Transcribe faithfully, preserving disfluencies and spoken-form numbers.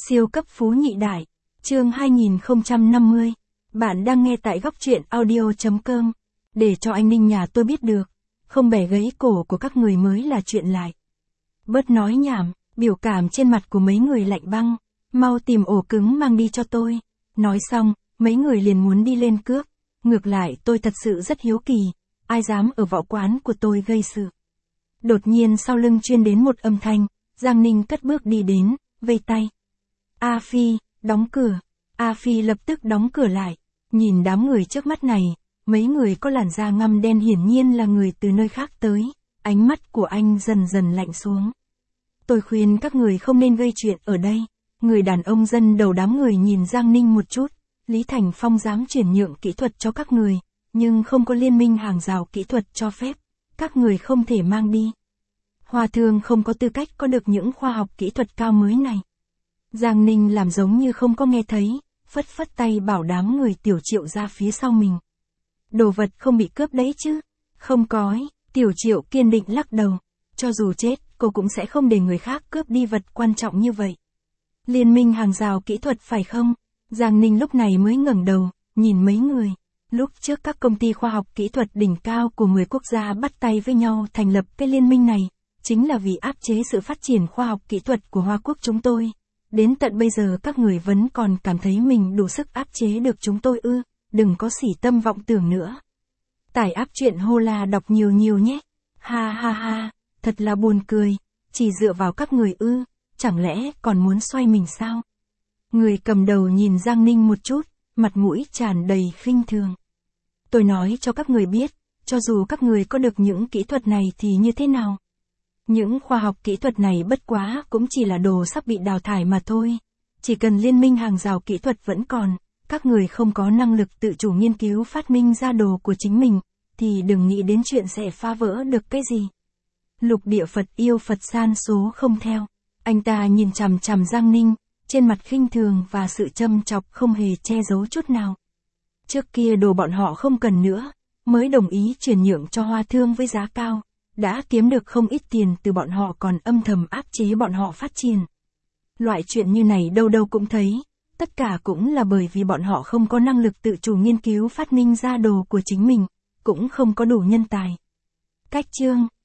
Siêu cấp phú nhị đại, chương hai nghìn không trăm năm mươi. Bạn đang nghe tại góc truyện audio chấm com. Để cho anh Ninh nhà tôi biết được, không bẻ gãy cổ của các người mới là chuyện lại. Bớt nói nhảm, biểu cảm trên mặt của mấy người lạnh băng, mau tìm ổ cứng mang đi cho tôi. Nói xong, mấy người liền muốn đi lên cướp. Ngược lại tôi thật sự rất hiếu kỳ, ai dám ở võ quán của tôi gây sự. Đột nhiên sau lưng truyền đến một âm thanh, Giang Ninh cất bước đi đến, vây tay. A Phi, đóng cửa. A Phi lập tức đóng cửa lại, nhìn đám người trước mắt này, mấy người có làn da ngăm đen hiển nhiên là người từ nơi khác tới, ánh mắt của anh dần dần lạnh xuống. Tôi khuyên các người không nên gây chuyện ở đây. Người đàn ông dân đầu đám người nhìn Giang Ninh một chút, Lý Thành Phong dám chuyển nhượng kỹ thuật cho các người, nhưng không có liên minh hàng rào kỹ thuật cho phép, các người không thể mang đi. Hoa Thương không có tư cách có được những khoa học kỹ thuật cao mới này. Giang Ninh làm giống như không có nghe thấy, phất phất tay bảo đám người Tiểu Triệu ra phía sau mình. Đồ vật không bị cướp đấy chứ? Không có ấy. Tiểu Triệu kiên định lắc đầu. Cho dù chết, cô cũng sẽ không để người khác cướp đi vật quan trọng như vậy. Liên minh hàng rào kỹ thuật phải không? Giang Ninh lúc này mới ngẩng đầu, nhìn mấy người. Lúc trước các công ty khoa học kỹ thuật đỉnh cao của mười quốc gia bắt tay với nhau thành lập cái liên minh này, chính là vì áp chế sự phát triển khoa học kỹ thuật của Hoa Quốc chúng tôi. Đến tận bây giờ các người vẫn còn cảm thấy mình đủ sức áp chế được chúng tôi ư, đừng có sỉ tâm vọng tưởng nữa. Tải áp truyện hô la đọc nhiều nhiều nhé. Ha ha ha, thật là buồn cười, chỉ dựa vào các người ư, chẳng lẽ còn muốn xoay mình sao? Người cầm đầu nhìn Giang Ninh một chút, mặt mũi tràn đầy khinh thường. Tôi nói cho các người biết, cho dù các người có được những kỹ thuật này thì như thế nào? Những khoa học kỹ thuật này bất quá cũng chỉ là đồ sắp bị đào thải mà thôi. Chỉ cần liên minh hàng rào kỹ thuật vẫn còn, các người không có năng lực tự chủ nghiên cứu phát minh ra đồ của chính mình, thì đừng nghĩ đến chuyện sẽ phá vỡ được cái gì. Lục địa Phật yêu Phật san số không theo. Anh ta nhìn chằm chằm Giang Ninh, trên mặt khinh thường và sự châm chọc không hề che giấu chút nào. Trước kia đồ bọn họ không cần nữa, mới đồng ý chuyển nhượng cho Hoa Thương với giá cao. Đã kiếm được không ít tiền từ bọn họ còn âm thầm áp chế bọn họ phát triển. Loại chuyện như này đâu đâu cũng thấy, tất cả cũng là bởi vì bọn họ không có năng lực tự chủ nghiên cứu phát minh ra đồ của chính mình, cũng không có đủ nhân tài. Cách chương